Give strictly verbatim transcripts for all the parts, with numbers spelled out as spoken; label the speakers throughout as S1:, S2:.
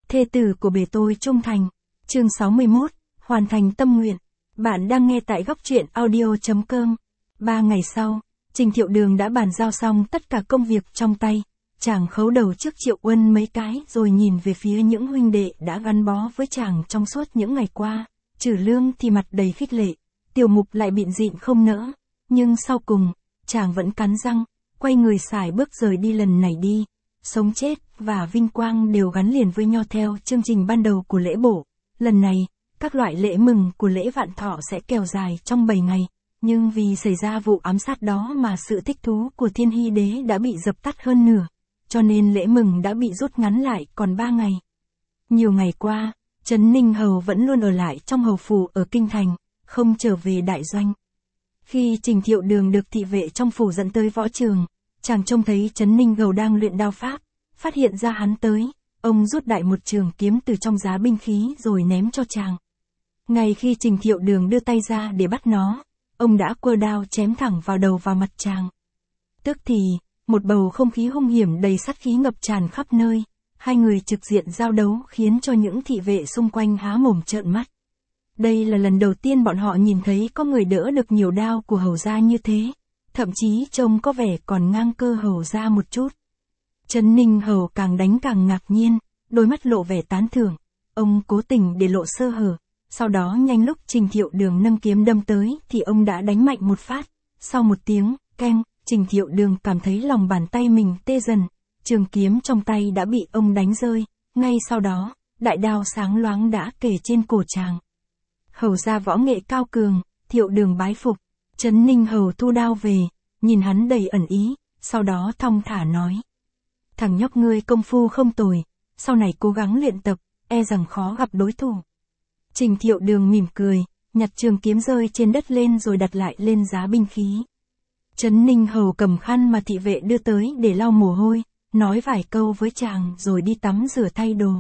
S1: Thê tử của bề tôi trung thành. Chương sáu mươi mốt, hoàn thành tâm nguyện. Bạn đang nghe tại góc truyện audio chấm com. Ba ngày sau, Trình Thiệu Đường đã bàn giao xong tất cả công việc trong tay. Chàng khấu đầu trước Triệu Uân mấy cái rồi nhìn về phía những huynh đệ đã gắn bó với chàng trong suốt những ngày qua. Trừ Lương thì mặt đầy khích lệ, Tiểu Mục lại bịn rịn không nỡ. Nhưng sau cùng, chàng vẫn cắn răng, quay người sải bước rời đi lần này đi. Sống chết và vinh quang đều gắn liền với nhau theo chương trình ban đầu của lễ bổ. Lần này, các loại lễ mừng của lễ vạn thọ sẽ kéo dài trong bảy ngày. Nhưng vì xảy ra vụ ám sát đó mà sự thích thú của Thiên Hy Đế đã bị dập tắt hơn nửa. Cho nên lễ mừng đã bị rút ngắn lại còn ba ngày. Nhiều ngày qua, Trấn Ninh Hầu vẫn luôn ở lại trong hầu phủ ở Kinh Thành, không trở về đại doanh. Khi Trình Thiệu Đường được thị vệ trong phủ dẫn tới võ trường, chàng trông thấy Trấn Ninh Hầu đang luyện đao pháp, phát hiện ra hắn tới, ông rút đại một trường kiếm từ trong giá binh khí rồi ném cho chàng. Ngay khi Trình Thiệu Đường đưa tay ra để bắt nó, ông đã quơ đao chém thẳng vào đầu và mặt chàng. Tức thì, một bầu không khí hung hiểm đầy sát khí ngập tràn khắp nơi, hai người trực diện giao đấu khiến cho những thị vệ xung quanh há mồm trợn mắt. Đây là lần đầu tiên bọn họ nhìn thấy có người đỡ được nhiều đao của hầu gia như thế, thậm chí trông có vẻ còn ngang cơ hầu gia một chút. Trấn Ninh Hầu càng đánh càng ngạc nhiên, đôi mắt lộ vẻ tán thưởng, ông cố tình để lộ sơ hở, sau đó nhanh lúc Trình Thiệu Đường nâng kiếm đâm tới thì ông đã đánh mạnh một phát, sau một tiếng, keng, Trình Thiệu Đường cảm thấy lòng bàn tay mình tê dần, trường kiếm trong tay đã bị ông đánh rơi, ngay sau đó, đại đao sáng loáng đã kề trên cổ chàng. Hầu gia võ nghệ cao cường, Thiệu Đường bái phục. Trấn Ninh Hầu thu đao về, nhìn hắn đầy ẩn ý, sau đó thong thả nói. Thằng nhóc ngươi công phu không tồi, sau này cố gắng luyện tập, e rằng khó gặp đối thủ. Trình Thiệu Đường mỉm cười, nhặt trường kiếm rơi trên đất lên rồi đặt lại lên giá binh khí. Trấn Ninh Hầu cầm khăn mà thị vệ đưa tới để lau mồ hôi, nói vài câu với chàng rồi đi tắm rửa thay đồ.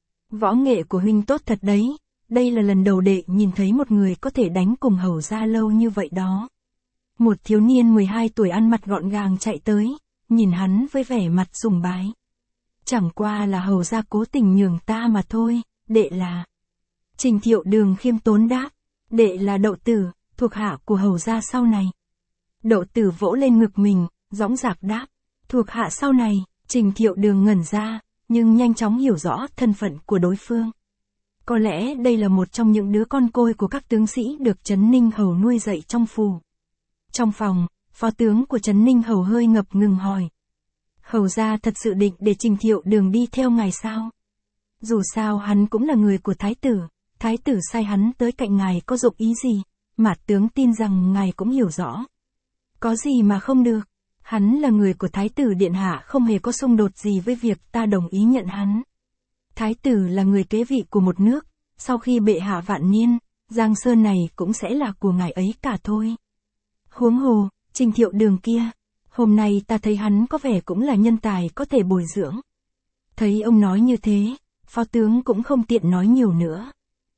S1: Võ nghệ của huynh tốt thật đấy, đây là lần đầu đệ nhìn thấy một người có thể đánh cùng hầu gia lâu như vậy đó. Một thiếu niên mười hai tuổi ăn mặc gọn gàng chạy tới, nhìn hắn với vẻ mặt sùng bái. Chẳng qua là hầu gia cố tình nhường ta mà thôi, đệ là... Trình Thiệu Đường khiêm tốn đáp, đệ là Đậu Tử, thuộc hạ của hầu gia sau này. Đậu Tử vỗ lên ngực mình, dõng dạc đáp, thuộc hạ sau này. Trình Thiệu Đường ngẩn ra, nhưng nhanh chóng hiểu rõ thân phận của đối phương. Có lẽ đây là một trong những đứa con côi của các tướng sĩ được Trấn Ninh Hầu nuôi dạy trong phủ. Trong phòng, phó tướng của Trấn Ninh Hầu hơi ngập ngừng hỏi. Hầu gia thật sự định để Trình Thiệu Đường đi theo ngài sao? Dù sao hắn cũng là người của thái tử, thái tử sai hắn tới cạnh ngài có dụng ý gì, mà tướng tin rằng ngài cũng hiểu rõ. Có gì mà không được, hắn là người của thái tử điện hạ, không hề có xung đột gì với việc ta đồng ý nhận hắn. Thái tử là người kế vị của một nước, sau khi bệ hạ vạn niên, Giang Sơn này cũng sẽ là của ngài ấy cả thôi. Huống hồ, Trình Thiệu Đường kia, hôm nay ta thấy hắn có vẻ cũng là nhân tài có thể bồi dưỡng. Thấy ông nói như thế, phó tướng cũng không tiện nói nhiều nữa.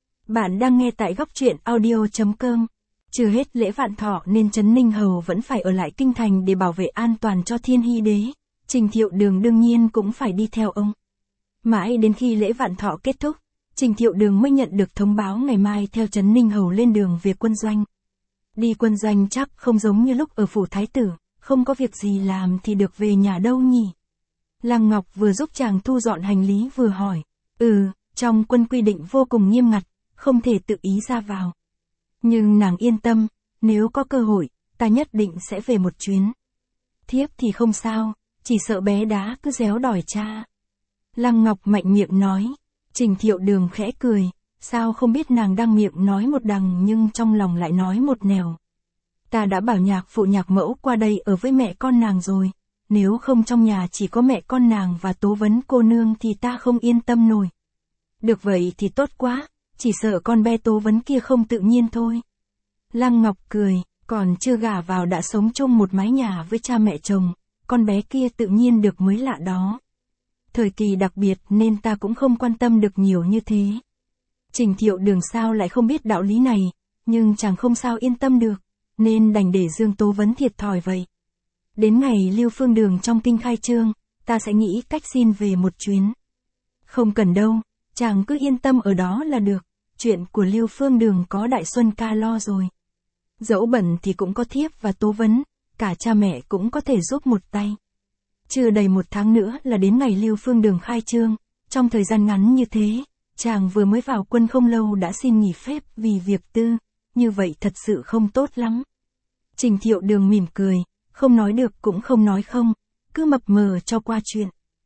S1: Bạn đang nghe tại góc truyện audio chấm com. Chưa hết lễ vạn thọ nên Trấn Ninh Hầu vẫn phải ở lại Kinh Thành để bảo vệ an toàn cho Thiên Hy Đế. Trình Thiệu Đường đương nhiên cũng phải đi theo ông. Mãi đến khi lễ vạn thọ kết thúc, Trình Thiệu Đường mới nhận được thông báo ngày mai theo Trấn Ninh Hầu lên đường về quân doanh. Đi quân doanh chắc không giống như lúc ở phủ thái tử, không có việc gì làm thì được về nhà đâu nhỉ? Lăng Ngọc vừa giúp chàng thu dọn hành lý vừa hỏi. Ừ, trong quân quy định vô cùng nghiêm ngặt, không thể tự ý ra vào. Nhưng nàng yên tâm, nếu có cơ hội, ta nhất định sẽ về một chuyến. Thiếp thì không sao, chỉ sợ bé đá cứ réo đòi cha. Lăng Ngọc mạnh miệng nói. Trình Thiệu Đường khẽ cười, sao không biết nàng đang miệng nói một đằng nhưng trong lòng lại nói một nẻo. Ta đã bảo nhạc phụ nhạc mẫu qua đây ở với mẹ con nàng rồi, nếu không trong nhà chỉ có mẹ con nàng và Tố Vấn cô nương thì ta không yên tâm nổi. Được vậy thì tốt quá, chỉ sợ con bé Tố Vấn kia không tự nhiên thôi. Lăng Ngọc cười, còn chưa gả vào đã sống chung một mái nhà với cha mẹ chồng, con bé kia tự nhiên được mới lạ đó. Thời kỳ đặc biệt nên ta cũng không quan tâm được nhiều như thế. Trình Thiệu Đường sao lại không biết đạo lý này, nhưng chàng không sao yên tâm được, nên đành để Dương Tố Vấn thiệt thòi vậy. Đến ngày Lưu Phương Đường trong kinh khai trương, ta sẽ nghĩ cách xin về một chuyến. Không cần đâu, chàng cứ yên tâm ở đó là được, chuyện của Lưu Phương Đường có Đại Xuân ca lo rồi. Dẫu bận thì cũng có thiếp và Tố Vấn, cả cha mẹ cũng có thể giúp một tay. Chưa đầy một tháng nữa là đến ngày Lưu Phương Đường khai trương, trong thời gian ngắn như thế, chàng vừa mới vào quân không lâu đã xin nghỉ phép vì việc tư, như vậy thật sự không tốt lắm. Trình Thiệu Đường mỉm cười, không nói được cũng không nói không, cứ mập mờ cho qua chuyện.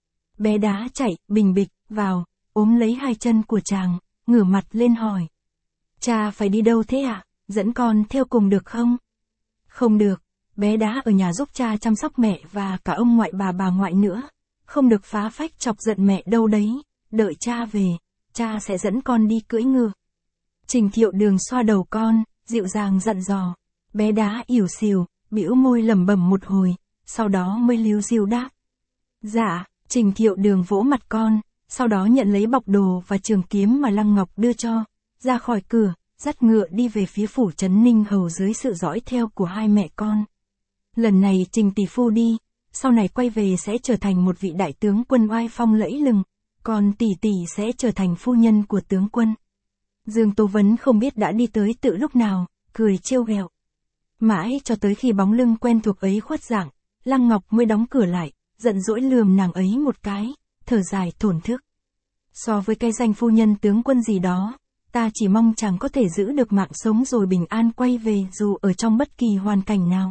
S1: Bé Đá chạy, bình bịch, vào, ôm lấy hai chân của chàng, ngửa mặt lên hỏi. Cha phải đi đâu thế ạ? À? Dẫn con theo cùng được không? Không được, bé Đá ở nhà giúp cha chăm sóc mẹ và cả ông ngoại bà bà ngoại nữa. Không được phá phách chọc giận mẹ đâu đấy, đợi cha về, cha sẽ dẫn con đi cưỡi ngựa. Trình Thiệu Đường xoa đầu con, dịu dàng dặn dò. Bé Đá ỉu xìu, bĩu môi lẩm bẩm một hồi, sau đó mới líu ríu đáp. Dạ, Trình Thiệu Đường vỗ mặt con, sau đó nhận lấy bọc đồ và trường kiếm mà Lăng Ngọc đưa cho, ra khỏi cửa, dắt ngựa đi về phía phủ trấn Ninh Hầu dưới sự dõi theo của hai mẹ con. Lần này Trình tỷ phu đi, sau này quay về sẽ trở thành một vị đại tướng quân oai phong lẫy lừng, còn tỷ tỷ sẽ trở thành phu nhân của tướng quân. Dương Tố Vấn không biết đã đi tới tự lúc nào, cười trêu ghẹo. Mãi cho tới khi bóng lưng quen thuộc ấy khuất dạng, Lăng Ngọc mới đóng cửa lại, giận dỗi lườm nàng ấy một cái, thở dài thổn thức. So với cái danh phu nhân tướng quân gì đó, ta chỉ mong chàng có thể giữ được mạng sống rồi bình an quay về dù ở trong bất kỳ hoàn cảnh nào.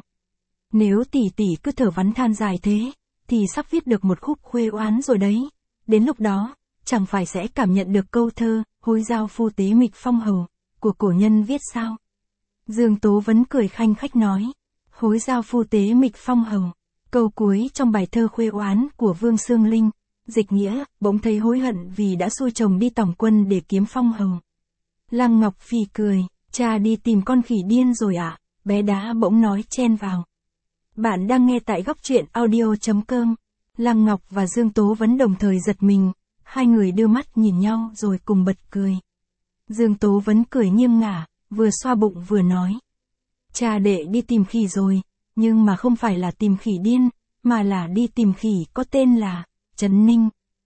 S1: Nếu tỷ tỷ cứ thở vắn than dài thế, thì sắp viết được một khúc khuê oán rồi đấy. Đến lúc đó, chẳng phải sẽ cảm nhận được câu thơ, hối giao phu tế mịch phong hầu, của cổ nhân viết sao? Dương Tố Vấn cười khanh khách nói, hối giao phu tế mịch phong hầu, câu cuối trong bài thơ khuê oán của Vương Xương Linh, dịch nghĩa, bỗng thấy hối hận vì đã xui chồng đi tòng quân để kiếm phong hầu. Lăng Ngọc phì cười, cha đi tìm con khỉ điên rồi ạ, à? Bé Đá bỗng nói chen vào. Bạn đang nghe tại góc truyện audio chấm com. Lăng Ngọc và Dương Tố Vấn đồng thời giật mình, hai người đưa mắt nhìn nhau rồi cùng bật cười. Dương Tố Vấn cười nghiêng ngả, vừa xoa bụng vừa nói. Cha đệ đi tìm khỉ rồi, nhưng mà không phải là tìm khỉ điên, mà là đi tìm khỉ có tên là Trấn Ninh.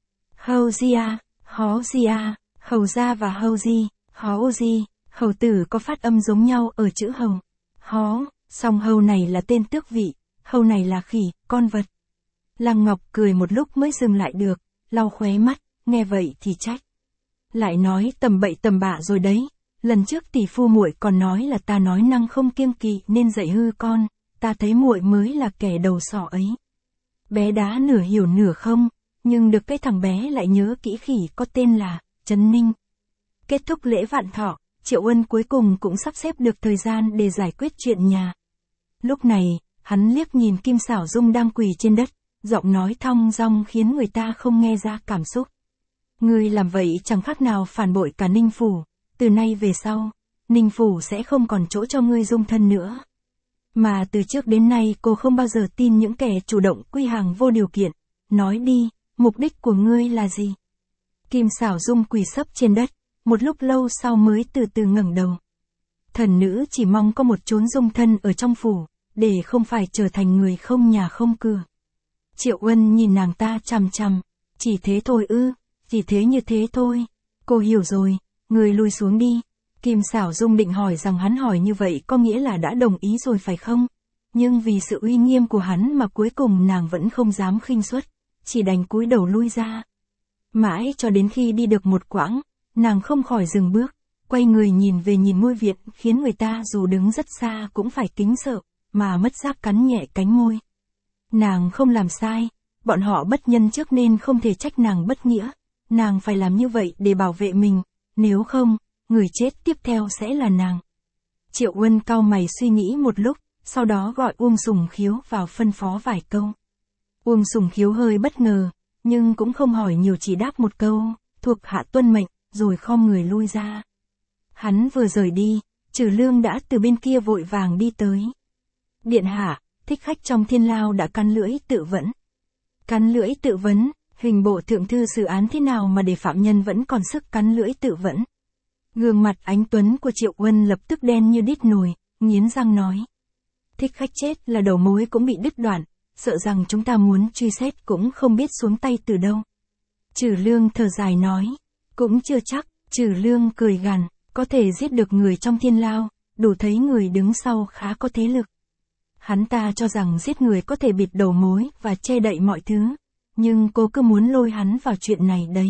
S1: Hầu Gia, Hó Gia, Hầu Gia và Hầu Di, Hó Di, hầu tử có phát âm giống nhau ở chữ hầu. Hó, song hầu này là tên tước vị, hầu này là khỉ, con vật. Lăng Ngọc cười một lúc mới dừng lại được, lau khóe mắt, nghe vậy thì trách. Lại nói tầm bậy tầm bạ rồi đấy, lần trước tỷ phu muội còn nói là ta nói năng không kiêng kỵ nên dạy hư con, ta thấy muội mới là kẻ đầu sỏ ấy. Bé Đá nửa hiểu nửa không, nhưng được cái thằng bé lại nhớ kỹ khỉ có tên là Trấn Ninh. Kết thúc lễ vạn thọ, Triệu Ân cuối cùng cũng sắp xếp được thời gian để giải quyết chuyện nhà. Lúc này, hắn liếc nhìn Kim Xảo Dung đang quỳ trên đất, giọng nói thong dong khiến người ta không nghe ra cảm xúc. Ngươi làm vậy chẳng khác nào phản bội cả Ninh Phủ, từ nay về sau, Ninh Phủ sẽ không còn chỗ cho ngươi dung thân nữa. Mà từ trước đến nay cô không bao giờ tin những kẻ chủ động quy hàng vô điều kiện. Nói đi, mục đích của ngươi là gì? Kim Xảo Dung quỳ sấp trên đất, một lúc lâu sau mới từ từ ngẩng đầu. Thần nữ chỉ mong có một chốn dung thân ở trong phủ, để không phải trở thành người không nhà không cửa. Triệu Ân nhìn nàng ta chằm chằm, chỉ thế thôi ư, chỉ thế như thế thôi. Cô hiểu rồi, người lui xuống đi. Kim Xảo Dung định hỏi rằng hắn hỏi như vậy có nghĩa là đã đồng ý rồi phải không? Nhưng vì sự uy nghiêm của hắn mà cuối cùng nàng vẫn không dám khinh suất, chỉ đành cúi đầu lui ra. Mãi cho đến khi đi được một quãng, nàng không khỏi dừng bước, quay người nhìn về nhìn ngôi viện khiến người ta dù đứng rất xa cũng phải kính sợ, mà mất giác cắn nhẹ cánh môi. Nàng không làm sai, bọn họ bất nhân trước nên không thể trách nàng bất nghĩa, nàng phải làm như vậy để bảo vệ mình, nếu không, người chết tiếp theo sẽ là nàng. Triệu Uân cau mày suy nghĩ một lúc, sau đó gọi Uông Sùng Khiếu vào phân phó vài câu. Uông Sùng Khiếu hơi bất ngờ, nhưng cũng không hỏi nhiều, chỉ đáp một câu, thuộc hạ tuân mệnh, rồi khom người lui ra. Hắn vừa rời đi, Trừ Lương đã từ bên kia vội vàng đi tới. Điện hạ, thích khách trong thiên lao đã cắn lưỡi tự vẫn. Cắn lưỡi tự vấn, hình bộ thượng thư xử án thế nào mà để phạm nhân vẫn còn sức cắn lưỡi tự vẫn? Gương mặt ánh tuấn của Triệu Uân lập tức đen như đít nồi, nghiến răng nói. Thích khách chết là đầu mối cũng bị đứt đoạn, sợ rằng chúng ta muốn truy xét cũng không biết xuống tay từ đâu. Trừ Lương thở dài nói, Cũng chưa chắc, Trừ Lương cười gằn, có thể giết được người trong thiên lao, đủ thấy người đứng sau khá có thế lực. Hắn ta cho rằng giết người có thể bịt đầu mối và che đậy mọi thứ, nhưng cô cứ muốn lôi hắn vào chuyện này đấy.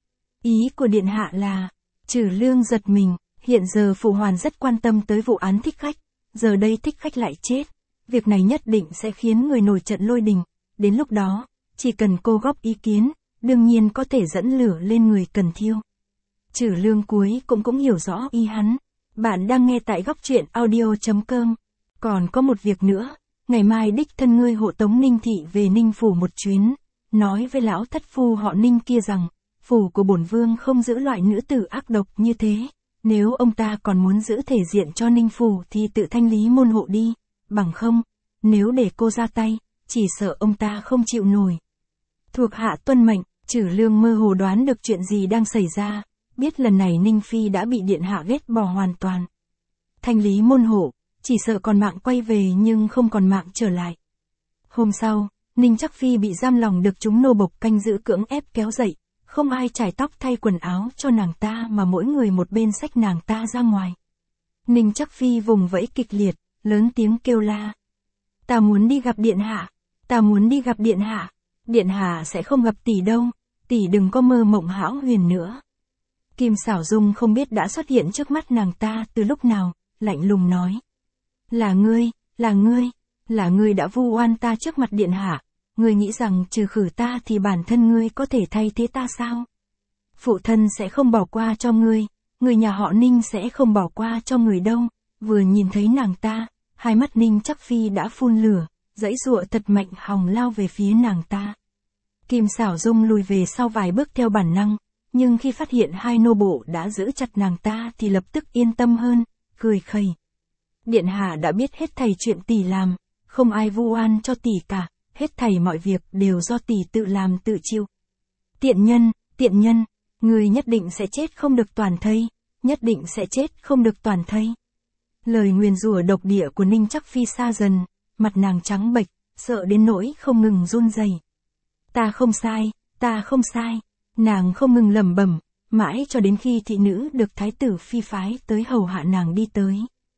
S1: Ý của điện hạ là, Trừ Lương giật mình, hiện giờ Phụ Hoàn rất quan tâm tới vụ án Thích Khách, giờ đây Thích Khách lại chết, việc này nhất định sẽ khiến người nổi trận lôi đình, đến lúc đó, chỉ cần cô góp ý kiến, đương nhiên có thể dẫn lửa lên người cần thiêu. Trừ Lương cuối cũng cũng hiểu rõ ý hắn. Bạn đang nghe tại góc truyện audio chấm com. Còn có một việc nữa, ngày mai đích thân ngươi hộ tống Ninh Thị về Ninh Phủ một chuyến, nói với lão thất phu họ Ninh kia rằng, phủ của bổn vương không giữ loại nữ tử ác độc như thế, nếu ông ta còn muốn giữ thể diện cho Ninh Phủ thì tự thanh lý môn hộ đi, bằng không, nếu để cô ra tay, chỉ sợ ông ta không chịu nổi. Thuộc hạ tuân mệnh. Trừ Lương mơ hồ đoán được chuyện gì đang xảy ra, biết lần này Ninh Phi đã bị điện hạ ghét bỏ hoàn toàn. Thanh lý môn hộ, chỉ sợ còn mạng quay về nhưng không còn mạng trở lại. Hôm sau, Ninh Chắc Phi bị giam lòng được chúng nô bộc canh giữ cưỡng ép kéo dậy, không ai chải tóc thay quần áo cho nàng ta mà mỗi người một bên xách nàng ta ra ngoài. Ninh Chắc Phi vùng vẫy kịch liệt, lớn tiếng kêu la. Ta muốn đi gặp điện hạ, ta muốn đi gặp điện hạ, điện hạ sẽ không gặp tỷ đâu, tỷ đừng có mơ mộng hão huyền nữa. Kim Xảo Dung không biết đã xuất hiện trước mắt nàng ta từ lúc nào, lạnh lùng nói. Là ngươi, là ngươi, là ngươi đã vu oan ta trước mặt điện hạ, ngươi nghĩ rằng trừ khử ta thì bản thân ngươi có thể thay thế ta sao? Phụ thân sẽ không bỏ qua cho ngươi, người nhà họ Ninh sẽ không bỏ qua cho người đâu. Vừa nhìn thấy nàng ta, hai mắt Ninh Chắc Phi đã phun lửa, giãy giụa thật mạnh hòng lao về phía nàng ta. Kim Xảo Dung lùi về sau vài bước theo bản năng, nhưng khi phát hiện hai nô bộ đã giữ chặt nàng ta thì lập tức yên tâm hơn, cười khẩy. Điện hạ đã biết hết thảy chuyện tỷ làm, không ai vu oan cho tỷ cả, hết thảy mọi việc đều do tỷ tự làm tự chịu. Tiện nhân, tiện nhân, người nhất định sẽ chết không được toàn thây, nhất định sẽ chết không được toàn thây. Lời nguyền rủa độc địa của Ninh Chắc Phi xa dần, mặt nàng trắng bệch, sợ đến nỗi không ngừng run rẩy. Ta không sai, ta không sai, nàng không ngừng lẩm bẩm, mãi cho đến khi thị nữ được thái tử Phi phái tới hầu hạ nàng đi tới.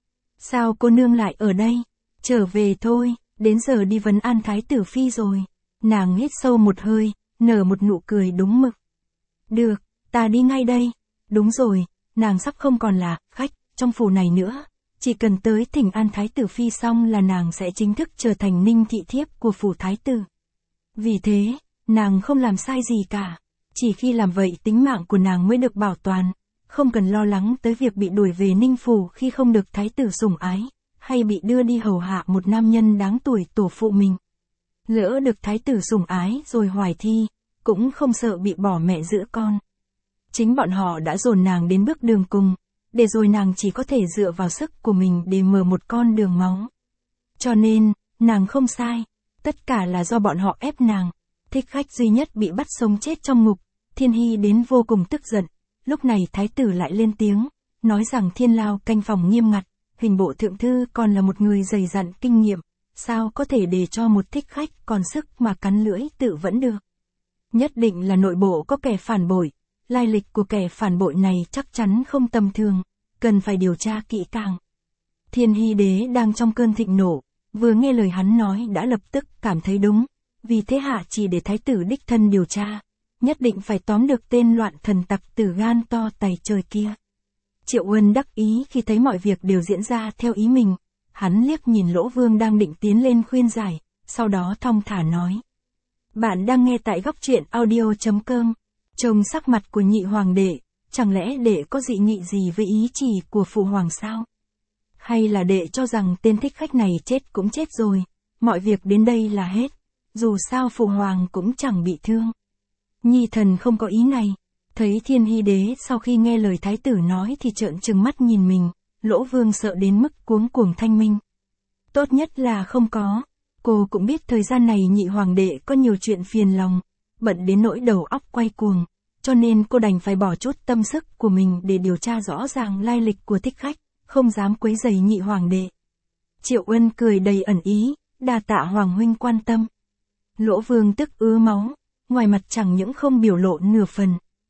S1: Sao cô nương lại ở đây? Trở về thôi, đến giờ đi vấn an thái tử Phi rồi. Nàng hít sâu một hơi, nở một nụ cười đúng mực. Được, ta đi ngay đây. Đúng rồi, nàng sắp không còn là khách trong phủ này nữa. Chỉ cần tới thỉnh an thái tử Phi xong là nàng sẽ chính thức trở thành Ninh thị thiếp của phủ thái tử. Vì thế, nàng không làm sai gì cả. Chỉ khi làm vậy tính mạng của nàng mới được bảo toàn, không cần lo lắng tới việc bị đuổi về Ninh phủ khi không được thái tử sủng ái, hay bị đưa đi hầu hạ một nam nhân đáng tuổi tổ phụ mình. Lỡ được thái tử sủng ái rồi hoài thi, cũng không sợ bị bỏ mẹ giữ con. Chính bọn họ đã dồn nàng đến bước đường cùng, để rồi nàng chỉ có thể dựa vào sức của mình để mở một con đường máu. Cho nên, nàng không sai, tất cả là do bọn họ ép nàng. Thích Khách duy nhất bị bắt sống chết trong ngục, Thiên Hy đến vô cùng tức giận. Lúc này thái tử lại lên tiếng, nói rằng thiên lao canh phòng nghiêm ngặt, hình bộ thượng thư còn là một người dày dặn kinh nghiệm, sao có thể để cho một thích khách còn sức mà cắn lưỡi tự vẫn được. Nhất định là nội bộ có kẻ phản bội, lai lịch của kẻ phản bội này chắc chắn không tầm thường, cần phải điều tra kỹ càng. Thiên Hy đế đang trong cơn thịnh nộ, vừa nghe lời hắn nói đã lập tức cảm thấy đúng, vì thế hạ chỉ để thái tử đích thân điều tra, nhất định phải tóm được tên loạn thần tặc tử gan to tày trời kia. Triệu Uân đắc ý khi thấy mọi việc đều diễn ra theo ý mình, hắn liếc nhìn Lỗ Vương đang định tiến lên khuyên giải, sau đó thong thả nói. Bạn đang nghe tại góc truyện audio chấm com. Trông sắc mặt của nhị hoàng đệ, chẳng lẽ đệ có dị nghị gì với ý chỉ của phụ hoàng sao? Hay là đệ cho rằng tên thích khách này chết cũng chết rồi, mọi việc đến đây là hết, dù sao phụ hoàng cũng chẳng bị thương. Nhi thần không có ý này. Thấy Thiên Hy đế sau khi nghe lời thái tử nói thì trợn trừng mắt nhìn mình, Lỗ Vương sợ đến mức cuống cuồng thanh minh. Tốt nhất là không có. Cô cũng biết thời gian này nhị hoàng đệ có nhiều chuyện phiền lòng, bận đến nỗi đầu óc quay cuồng, cho nên cô đành phải bỏ chút tâm sức của mình để điều tra rõ ràng lai lịch của thích khách, không dám quấy rầy nhị hoàng đệ. Triệu Uân cười đầy ẩn ý, đa tạ hoàng huynh quan tâm. Lỗ Vương tức ứa máu, ngoài mặt chẳng những không biểu lộ nửa phần,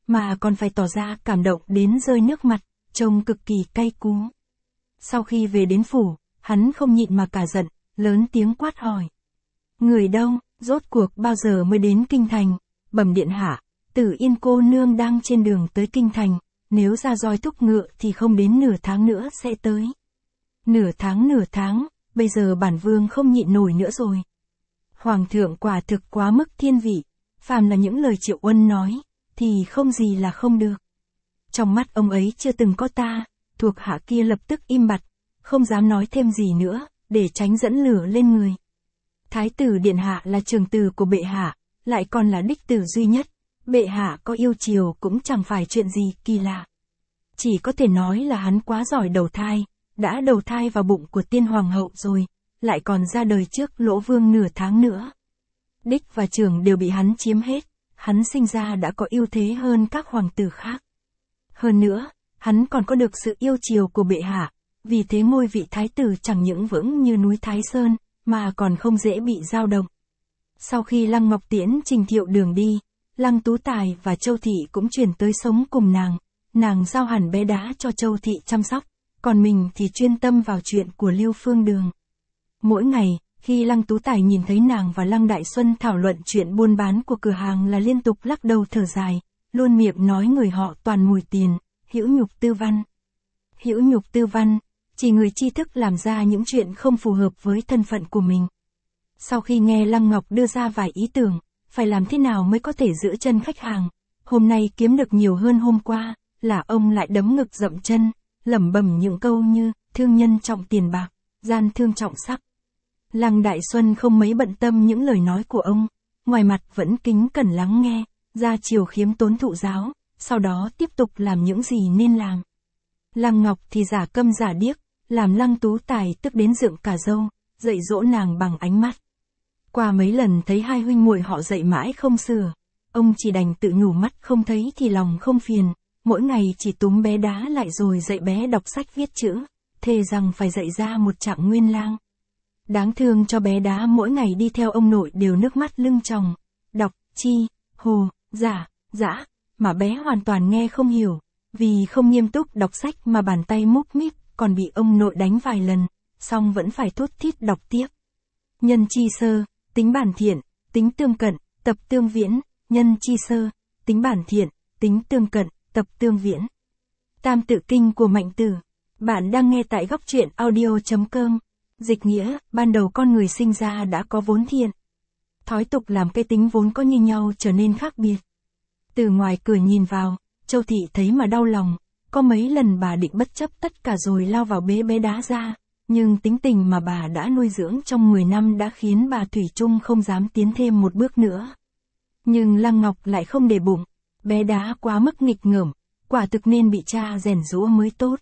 S1: mà còn phải tỏ ra cảm động đến rơi nước mặt, trông cực kỳ cay cú. Sau khi về đến phủ, hắn không nhịn mà cả giận, lớn tiếng quát hỏi. Người đâu, rốt cuộc bao giờ mới đến kinh thành? Bẩm điện hạ, Tử Yên cô nương đang trên đường tới kinh thành, nếu ra roi thúc ngựa thì không đến nửa tháng nữa sẽ tới. Nửa tháng nửa tháng, bây giờ bản vương không nhịn nổi nữa rồi. Hoàng thượng quả thực quá mức thiên vị, phàm là những lời Triệu Uân nói, thì không gì là không được. Trong mắt ông ấy chưa từng có ta, thuộc hạ kia lập tức im bặt, không dám nói thêm gì nữa, để tránh dẫn lửa lên người. Thái tử điện hạ là trường tử của bệ hạ, lại còn là đích tử duy nhất, bệ hạ có yêu chiều cũng chẳng phải chuyện gì kỳ lạ. Chỉ có thể nói là hắn quá giỏi đầu thai, đã đầu thai vào bụng của tiên hoàng hậu rồi, lại còn ra đời trước Lỗ Vương nửa tháng nữa. Đích và trưởng đều bị hắn chiếm hết, hắn sinh ra đã có ưu thế hơn các hoàng tử khác. Hơn nữa, hắn còn có được sự yêu chiều của bệ hạ, vì thế ngôi vị thái tử chẳng những vững như núi Thái Sơn, mà còn không dễ bị dao động. Sau khi Lăng Ngọc tiễn Trình Thiệu Đường đi, Lăng Tú Tài và Châu Thị cũng chuyển tới sống cùng nàng, nàng giao hẳn bé đá cho Châu Thị chăm sóc, còn mình thì chuyên tâm vào chuyện của Lưu Phương Đường. Mỗi ngày, khi Lăng Tú Tài nhìn thấy nàng và Lăng Đại Xuân thảo luận chuyện buôn bán của cửa hàng là liên tục lắc đầu thở dài, luôn miệng nói người họ toàn mùi tiền, hữu nhục tư văn. Hữu nhục tư văn, chỉ người tri thức làm ra những chuyện không phù hợp với thân phận của mình. Sau khi nghe Lăng Ngọc đưa ra vài ý tưởng, phải làm thế nào mới có thể giữ chân khách hàng, hôm nay kiếm được nhiều hơn hôm qua, là ông lại đấm ngực dậm chân, lẩm bẩm những câu như, thương nhân trọng tiền bạc, gian thương trọng sắc. Lăng Đại Xuân không mấy bận tâm những lời nói của ông, ngoài mặt vẫn kính cẩn lắng nghe, ra chiều khiêm tốn thụ giáo, sau đó tiếp tục làm những gì nên làm. Lăng Ngọc thì giả câm giả điếc, làm Lăng Tú Tài tức đến dựng cả râu, dạy dỗ nàng bằng ánh mắt. Qua mấy lần thấy hai huynh muội họ dạy mãi không sửa, ông chỉ đành tự nhủ mắt không thấy thì lòng không phiền, mỗi ngày chỉ túm bé đá lại rồi dạy bé đọc sách viết chữ, thề rằng phải dạy ra một trạng nguyên lang. Đáng thương cho bé đá mỗi ngày đi theo ông nội đều nước mắt lưng tròng, đọc, chi, hồ, giả, dã, mà bé hoàn toàn nghe không hiểu, vì không nghiêm túc đọc sách mà bàn tay múc míp, còn bị ông nội đánh vài lần, xong vẫn phải thốt thít đọc tiếp. Nhân chi sơ, tính bản thiện, tính tương cận, tập tương viễn, nhân chi sơ, tính bản thiện, tính tương cận, tập tương viễn. Tam tự kinh của Mạnh Tử. Bạn đang nghe tại góc truyện audio chấm com. Dịch nghĩa, ban đầu con người sinh ra đã có vốn thiện. Thói tục làm cái tính vốn có như nhau trở nên khác biệt. Từ ngoài cửa nhìn vào, Châu Thị thấy mà đau lòng, có mấy lần bà định bất chấp tất cả rồi lao vào bế bé đá ra, nhưng tính tình mà bà đã nuôi dưỡng trong mười năm đã khiến bà thủy chung không dám tiến thêm một bước nữa. Nhưng Lăng Ngọc lại không để bụng, bé đá quá mức nghịch ngợm, quả thực nên bị cha rèn giũa mới tốt.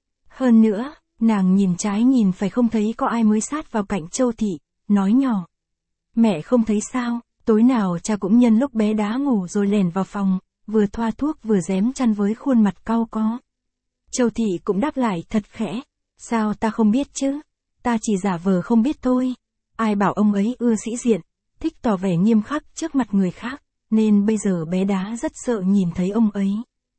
S1: Hơn nữa, nàng nhìn trái nhìn phải không thấy có ai mới sát vào cạnh Châu Thị, nói nhỏ. Mẹ không thấy sao, tối nào cha cũng nhân lúc bé đá ngủ rồi lèn vào phòng, vừa thoa thuốc vừa rém chăn với khuôn mặt cau có. Châu Thị cũng đáp lại thật khẽ, sao ta không biết chứ, ta chỉ giả vờ không biết thôi. Ai bảo ông ấy ưa sĩ diện, thích tỏ vẻ nghiêm khắc trước mặt người khác, nên bây giờ bé đá rất sợ nhìn thấy ông ấy.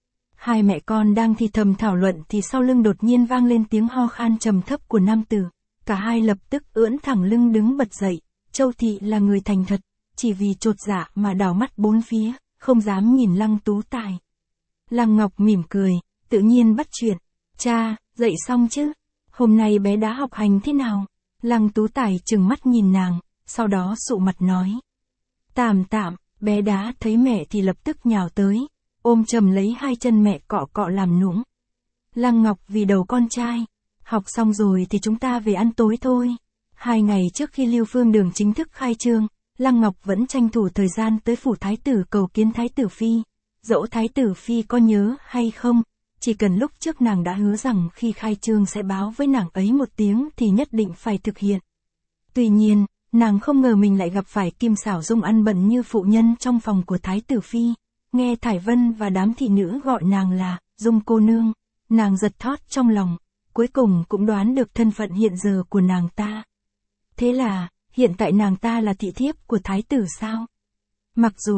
S1: Hai mẹ con đang thì thầm thảo luận thì sau lưng đột nhiên vang lên tiếng ho khan trầm thấp của nam tử, cả hai lập tức ưỡn thẳng lưng đứng bật dậy. Châu Thị là người thành thật, chỉ vì chột dạ mà đảo mắt bốn phía, không dám nhìn Lăng Tú Tài. Lăng Ngọc mỉm cười, tự nhiên bắt chuyện, cha, dậy xong chứ, hôm nay bé đã học hành thế nào? Lăng Tú Tài trừng mắt nhìn nàng, sau đó sụ mặt nói. Tạm tạm, bé đá thấy mẹ thì lập tức nhào tới, ôm chầm lấy hai chân mẹ cọ cọ làm nũng. Lăng Ngọc vì đầu con trai, học xong rồi thì chúng ta về ăn tối thôi. Hai ngày trước khi Lưu Phương Đường chính thức khai trương, Lăng Ngọc vẫn tranh thủ thời gian tới phủ thái tử cầu kiến thái tử phi. Dẫu thái tử phi có nhớ hay không, chỉ cần lúc trước nàng đã hứa rằng khi khai trương sẽ báo với nàng ấy một tiếng thì nhất định phải thực hiện. Tuy nhiên, nàng không ngờ mình lại gặp phải Kim Xảo Dung ăn bận như phụ nhân trong phòng của thái tử phi. Nghe Thải Vân và đám thị nữ gọi nàng là Dung cô nương, nàng giật thót trong lòng, cuối cùng cũng đoán được thân phận hiện giờ của nàng ta. Thế là, hiện tại nàng ta là thị thiếp của thái tử sao? Mặc dù,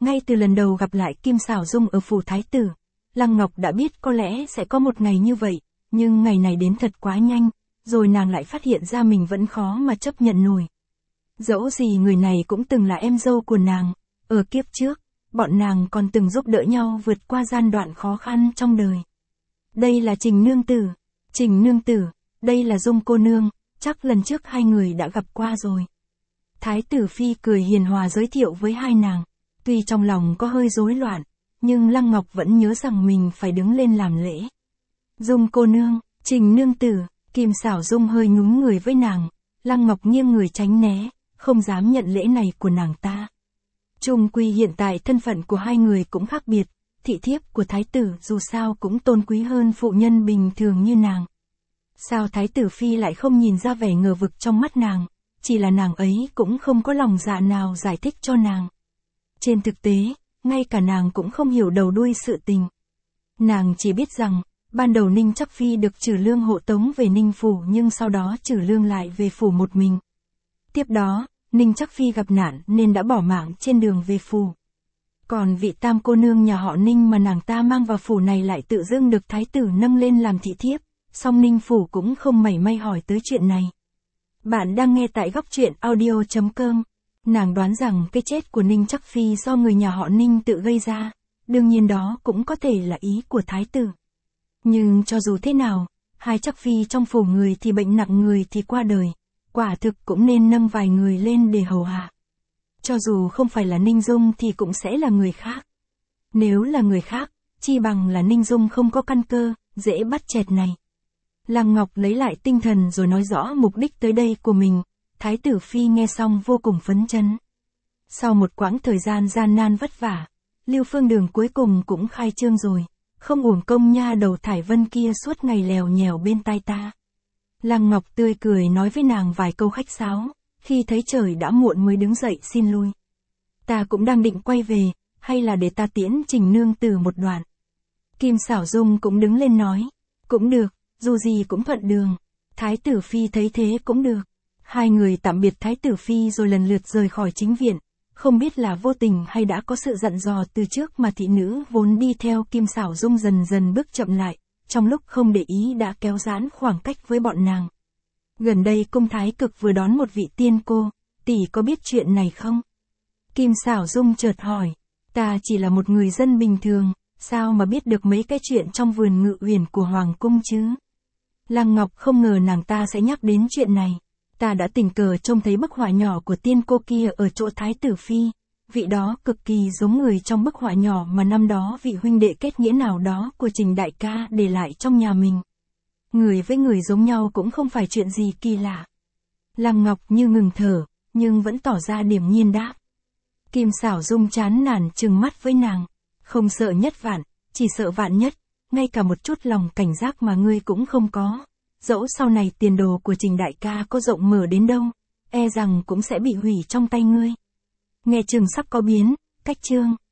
S1: Ngay từ lần đầu gặp lại Kim Xảo Dung ở phủ thái tử, Lăng Ngọc đã biết có lẽ sẽ có một ngày như vậy, nhưng ngày này đến thật quá nhanh, rồi nàng lại phát hiện ra mình vẫn khó mà chấp nhận nổi. Dẫu gì người này cũng từng là em dâu của nàng, ở kiếp trước, bọn nàng còn từng giúp đỡ nhau vượt qua gian đoạn khó khăn trong đời. Đây là Trình nương tử, Trình nương tử, đây là Dung cô nương, chắc lần trước hai người đã gặp qua rồi. Thái tử phi cười hiền hòa giới thiệu với hai nàng, tuy trong lòng có hơi rối loạn, nhưng Lăng Ngọc vẫn nhớ rằng mình phải đứng lên làm lễ. Dung cô nương, Trình nương tử, Kim Xảo Dung hơi nhún người với nàng, Lăng Ngọc nghiêng người tránh né, không dám nhận lễ này của nàng ta. Chung quy hiện tại thân phận của hai người cũng khác biệt, thị thiếp của thái tử dù sao cũng tôn quý hơn phụ nhân bình thường như nàng. Sao thái tử phi lại không nhìn ra vẻ ngờ vực trong mắt nàng, chỉ là nàng ấy cũng không có lòng dạ nào giải thích cho nàng. Trên thực tế, ngay cả nàng cũng không hiểu đầu đuôi sự tình. Nàng chỉ biết rằng, ban đầu Ninh Chắc Phi được Trử Lương hộ tống về Ninh Phủ nhưng sau đó Trử Lương lại về phủ một mình. Tiếp đó, Ninh Chắc Phi gặp nạn nên đã bỏ mạng trên đường về phủ. Còn vị tam cô nương nhà họ Ninh mà nàng ta mang vào phủ này lại tự dưng được thái tử nâng lên làm thị thiếp, song Ninh Phủ cũng không mảy may hỏi tới chuyện này. Bạn đang nghe tại góc truyện audio chấm com. Nàng đoán rằng cái chết của Ninh Chắc Phi do người nhà họ Ninh tự gây ra, đương nhiên đó cũng có thể là ý của thái tử. Nhưng cho dù thế nào, hai Chắc Phi trong phủ người thì bệnh nặng người thì qua đời, quả thực cũng nên nâng vài người lên để hầu hạ. Cho dù không phải là Ninh Dung thì cũng sẽ là người khác. Nếu là người khác, chi bằng là Ninh Dung không có căn cơ, dễ bắt chẹt này. Lăng Ngọc lấy lại tinh thần rồi nói rõ mục đích tới đây của mình, thái tử phi nghe xong vô cùng phấn chấn. Sau một quãng thời gian gian nan vất vả, Lưu Phương Đường cuối cùng cũng khai trương rồi, không uổng công nha đầu Thải Vân kia suốt ngày lèo nhèo bên tai ta. Lăng Ngọc tươi cười nói với nàng vài câu khách sáo, khi thấy trời đã muộn mới đứng dậy xin lui. Ta cũng đang định quay về, hay là để ta tiễn Trình nương tử một đoạn. Kim Xảo Dung cũng đứng lên nói, cũng được, dù gì cũng thuận đường. Thái tử phi thấy thế cũng được. Hai người tạm biệt thái tử phi rồi lần lượt rời khỏi chính viện, không biết là vô tình hay đã có sự dặn dò từ trước mà thị nữ vốn đi theo Kim Xảo Dung dần dần bước chậm lại, trong lúc không để ý đã kéo giãn khoảng cách với bọn nàng. Gần đây cung thái cực vừa đón một vị tiên cô, tỷ có biết chuyện này không? Kim Xảo Dung chợt hỏi, ta chỉ là một người dân bình thường, sao mà biết được mấy cái chuyện trong vườn Ngự Uyển của Hoàng cung chứ? Lăng Ngọc không ngờ nàng ta sẽ nhắc đến chuyện này. Ta đã tình cờ trông thấy bức họa nhỏ của tiên cô kia ở chỗ thái tử phi, vị đó cực kỳ giống người trong bức họa nhỏ mà năm đó vị huynh đệ kết nghĩa nào đó của Trình đại ca để lại trong nhà mình. Người với người giống nhau cũng không phải chuyện gì kỳ lạ. Lăng Ngọc như ngừng thở, nhưng vẫn tỏ ra điềm nhiên đáp. Kim Xảo Dung chán nản trừng mắt với nàng, không sợ nhất vạn, chỉ sợ vạn nhất, ngay cả một chút lòng cảnh giác mà ngươi cũng không có. Dẫu sau này tiền đồ của Trình đại ca có rộng mở đến đâu, e rằng cũng sẽ bị hủy trong tay ngươi. Nghe chừng sắp có biến, cách chương.